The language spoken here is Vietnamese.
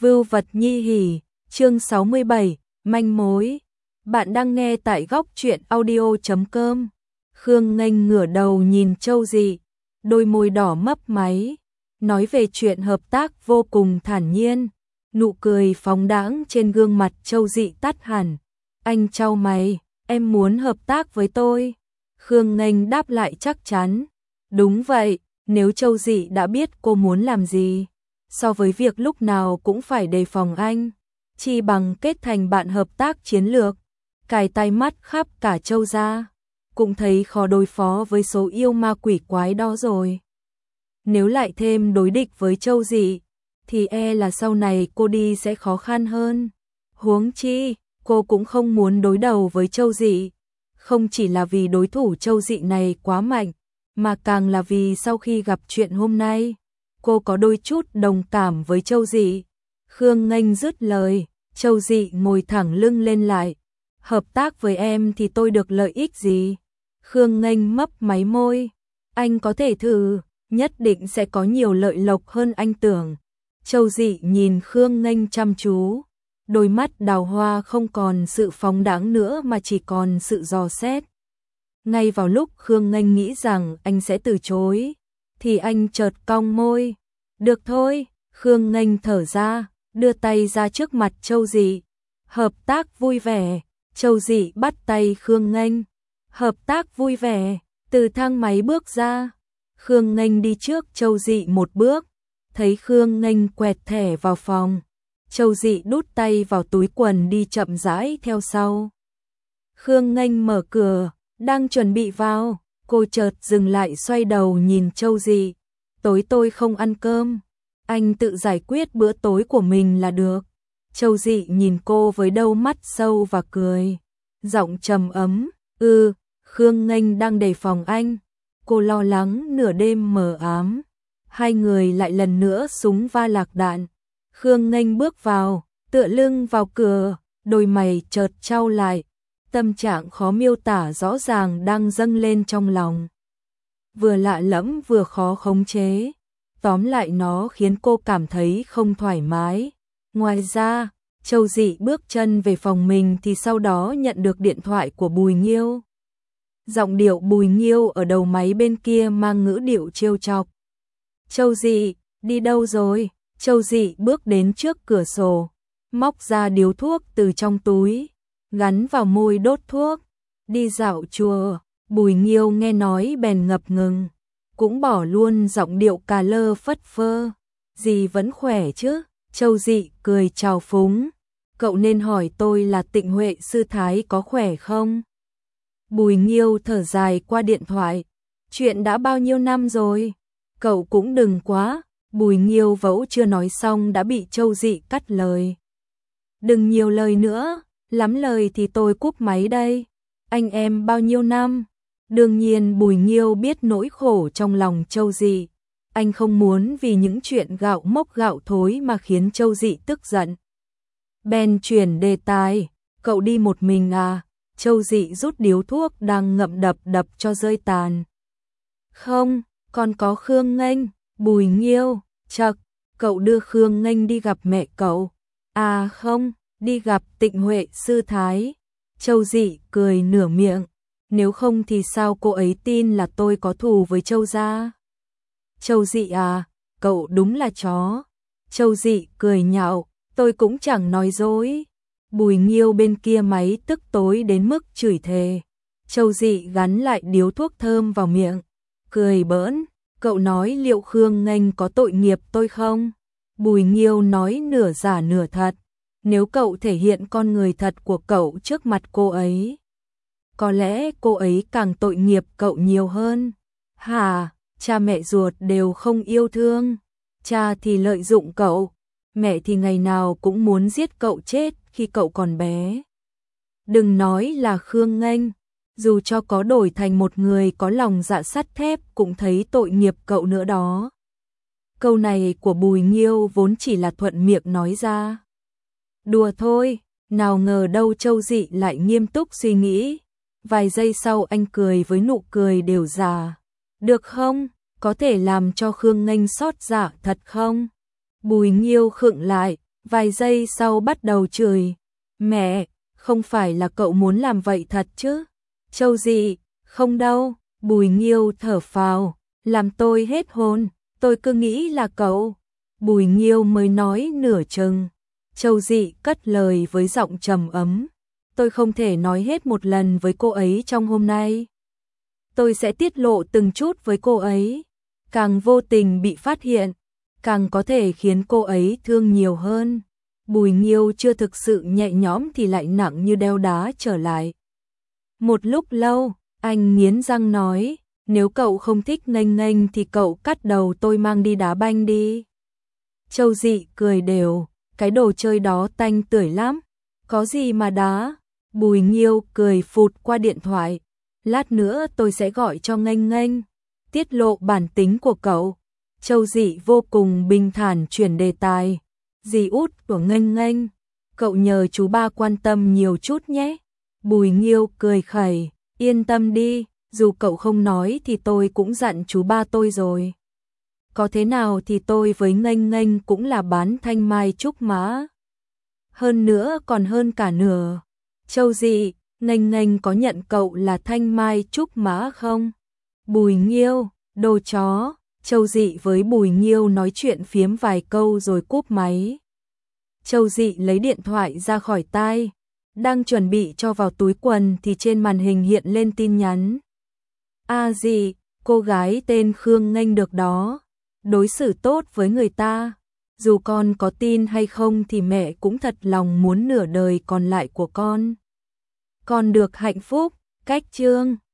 Vưu vật nhi hỉ, chương 67, manh mối. Bạn đang nghe tại góc truyện audio.com. Khương Nghênh ngửa đầu nhìn Châu Dị, đôi môi đỏ mấp máy, nói về chuyện hợp tác vô cùng thản nhiên, nụ cười phóng đãng trên gương mặt Châu Dị tắt hẳn. Anh chau mày, em muốn hợp tác với tôi. Khương Nghênh đáp lại chắc chắn. Đúng vậy, nếu Châu Dị đã biết cô muốn làm gì, so với việc lúc nào cũng phải đề phòng anh, chi bằng kết thành bạn hợp tác chiến lược, cài tai mắt khắp cả Châu gia, cũng thấy khó đối phó với số yêu ma quỷ quái đó rồi. Nếu lại thêm đối địch với Châu Dị, thì e là sau này cô đi sẽ khó khăn hơn. Huống chi, cô cũng không muốn đối đầu với Châu Dị, không chỉ là vì đối thủ Châu Dị này quá mạnh, mà càng là vì sau khi gặp chuyện hôm nay, cô có đôi chút đồng cảm với Châu Dị. Khương Nghênh dứt lời, Châu Dị ngồi thẳng lưng lên lại. Hợp tác với em thì tôi được lợi ích gì? Khương Nghênh mấp máy môi. Anh có thể thử, nhất định sẽ có nhiều lợi lộc hơn anh tưởng. Châu Dị nhìn Khương Nghênh chăm chú. Đôi mắt đào hoa không còn sự phóng đãng nữa mà chỉ còn sự dò xét. Ngay vào lúc Khương Nghênh nghĩ rằng anh sẽ từ chối, thì anh chợt cong môi. Được thôi, Khương Nghênh thở ra, đưa tay ra trước mặt Châu Dị. Hợp tác vui vẻ. Châu Dị bắt tay Khương Nghênh. Hợp tác vui vẻ. Từ thang máy bước ra, Khương Nghênh đi trước Châu Dị một bước, thấy Khương Nghênh quẹt thẻ vào phòng. Châu Dị đút tay vào túi quần đi chậm rãi theo sau. Khương Nghênh mở cửa, đang chuẩn bị vào, cô chợt dừng lại xoay đầu nhìn Châu Dị. Tối tôi không ăn cơm, anh tự giải quyết bữa tối của mình là được. Châu Dị nhìn cô với đôi mắt sâu và cười, giọng trầm ấm. Khương Nghênh đang đề phòng anh. Cô lo lắng nửa đêm mờ ám, hai người lại lần nữa súng va lạc đạn. Khương Nghênh bước vào, tựa lưng vào cửa, đôi mày chợt chau lại, tâm trạng khó miêu tả rõ ràng đang dâng lên trong lòng. Vừa lạ lẫm vừa khó khống chế, tóm lại nó khiến cô cảm thấy không thoải mái. Ngoài ra, Châu Dị bước chân về phòng mình thì sau đó nhận được điện thoại của Bùi Nghiêu. Giọng điệu Bùi Nghiêu ở đầu máy bên kia mang ngữ điệu trêu chọc. Châu Dị, đi đâu rồi? Châu Dị bước đến trước cửa sổ, móc ra điếu thuốc từ trong túi, gắn vào môi đốt thuốc. Đi dạo chùa. Bùi Nghiêu nghe nói bèn ngập ngừng, cũng bỏ luôn giọng điệu cà lơ phất phơ. Dì vẫn khỏe chứ? Châu Dị cười chào phúng. Cậu nên hỏi tôi là Tịnh Huệ sư thái có khỏe không? Bùi Nghiêu thở dài qua điện thoại. Chuyện đã bao nhiêu năm rồi? Cậu cũng đừng quá. Bùi Nghiêu vẫu chưa nói xong đã bị Châu Dị cắt lời. Đừng nhiều lời nữa, lắm lời thì tôi cúp máy đây. Anh em bao nhiêu năm? Đương nhiên Bùi Nghiêu biết nỗi khổ trong lòng Châu Dị. Anh không muốn vì những chuyện gạo mốc gạo thối mà khiến Châu Dị tức giận. Bèn chuyển đề tài. Cậu đi một mình à? Châu Dị rút điếu thuốc đang ngậm đập cho rơi tàn. Không, còn có Khương Nghênh. Bùi Nghiêu, chậc, cậu đưa Khương Nghênh đi gặp mẹ cậu. À không, đi gặp Tịnh Huệ sư thái. Châu Dị cười nửa miệng. Nếu không thì sao cô ấy tin là tôi có thù với Châu gia? Châu Dị à, cậu đúng là chó. Châu Dị cười nhạo, tôi cũng chẳng nói dối. Bùi Nghiêu bên kia máy tức tối đến mức chửi thề. Châu Dị gắn lại điếu thuốc thơm vào miệng, cười bỡn. Cậu nói liệu Khương Nghênh có tội nghiệp tôi không? Bùi Nghiêu nói nửa giả nửa thật. Nếu cậu thể hiện con người thật của cậu trước mặt cô ấy, có lẽ cô ấy càng tội nghiệp cậu nhiều hơn. Hả? Cha mẹ ruột đều không yêu thương. Cha thì lợi dụng cậu, mẹ thì ngày nào cũng muốn giết cậu chết khi cậu còn bé. Đừng nói là Khương Nghênh, dù cho có đổi thành một người có lòng dạ sắt thép cũng thấy tội nghiệp cậu nữa đó. Câu này của Bùi Nghiêu vốn chỉ là thuận miệng nói ra. Đùa thôi, nào ngờ đâu Châu Dị lại nghiêm túc suy nghĩ. Vài giây sau anh cười với nụ cười đều già. Được không? Có thể làm cho Khương Nghênh xót dạ thật không? Bùi Nghiêu khựng lại, vài giây sau bắt đầu chửi. Mẹ, không phải là cậu muốn làm vậy thật chứ? Châu Dị, không đâu. Bùi Nghiêu thở phào, làm tôi hết hồn, tôi cứ nghĩ là cậu. Bùi Nghiêu mới nói nửa chừng. Châu Dị cất lời với giọng trầm ấm. Tôi không thể nói hết một lần với cô ấy trong hôm nay. Tôi sẽ tiết lộ từng chút với cô ấy. Càng vô tình bị phát hiện, càng có thể khiến cô ấy thương nhiều hơn. Bùi Nghiêu chưa thực sự nhẹ nhõm thì lại nặng như đeo đá trở lại. Một lúc lâu, anh nghiến răng nói, nếu cậu không thích nghênh nghênh thì cậu cắt đầu tôi mang đi đá banh đi. Châu Dị cười đều, cái đồ chơi đó tanh tưởi lắm, có gì mà đá. Bùi Nghiêu cười phụt qua điện thoại, lát nữa tôi sẽ gọi cho nghênh nghênh, tiết lộ bản tính của cậu. Châu Dị vô cùng bình thản chuyển đề tài, dì út của nghênh nghênh, cậu nhờ chú ba quan tâm nhiều chút nhé. Bùi Nghiêu cười khẩy, yên tâm đi, dù cậu không nói thì tôi cũng dặn chú ba tôi rồi. Có thế nào thì tôi với nghênh nghênh cũng là bán thanh mai trúc mã. Hơn nữa còn hơn cả nửa. Châu Dị, nghênh nghênh có nhận cậu là thanh mai trúc mã không? Bùi Nghiêu, đồ chó. Châu Dị với Bùi Nghiêu nói chuyện phiếm vài câu rồi cúp máy. Châu Dị lấy điện thoại ra khỏi tai, đang chuẩn bị cho vào túi quần thì trên màn hình hiện lên tin nhắn. A Dị, cô gái tên Khương Nghênh được đó, đối xử tốt với người ta. Dù con có tin hay không thì mẹ cũng thật lòng muốn nửa đời còn lại của con được hạnh phúc. Cách chương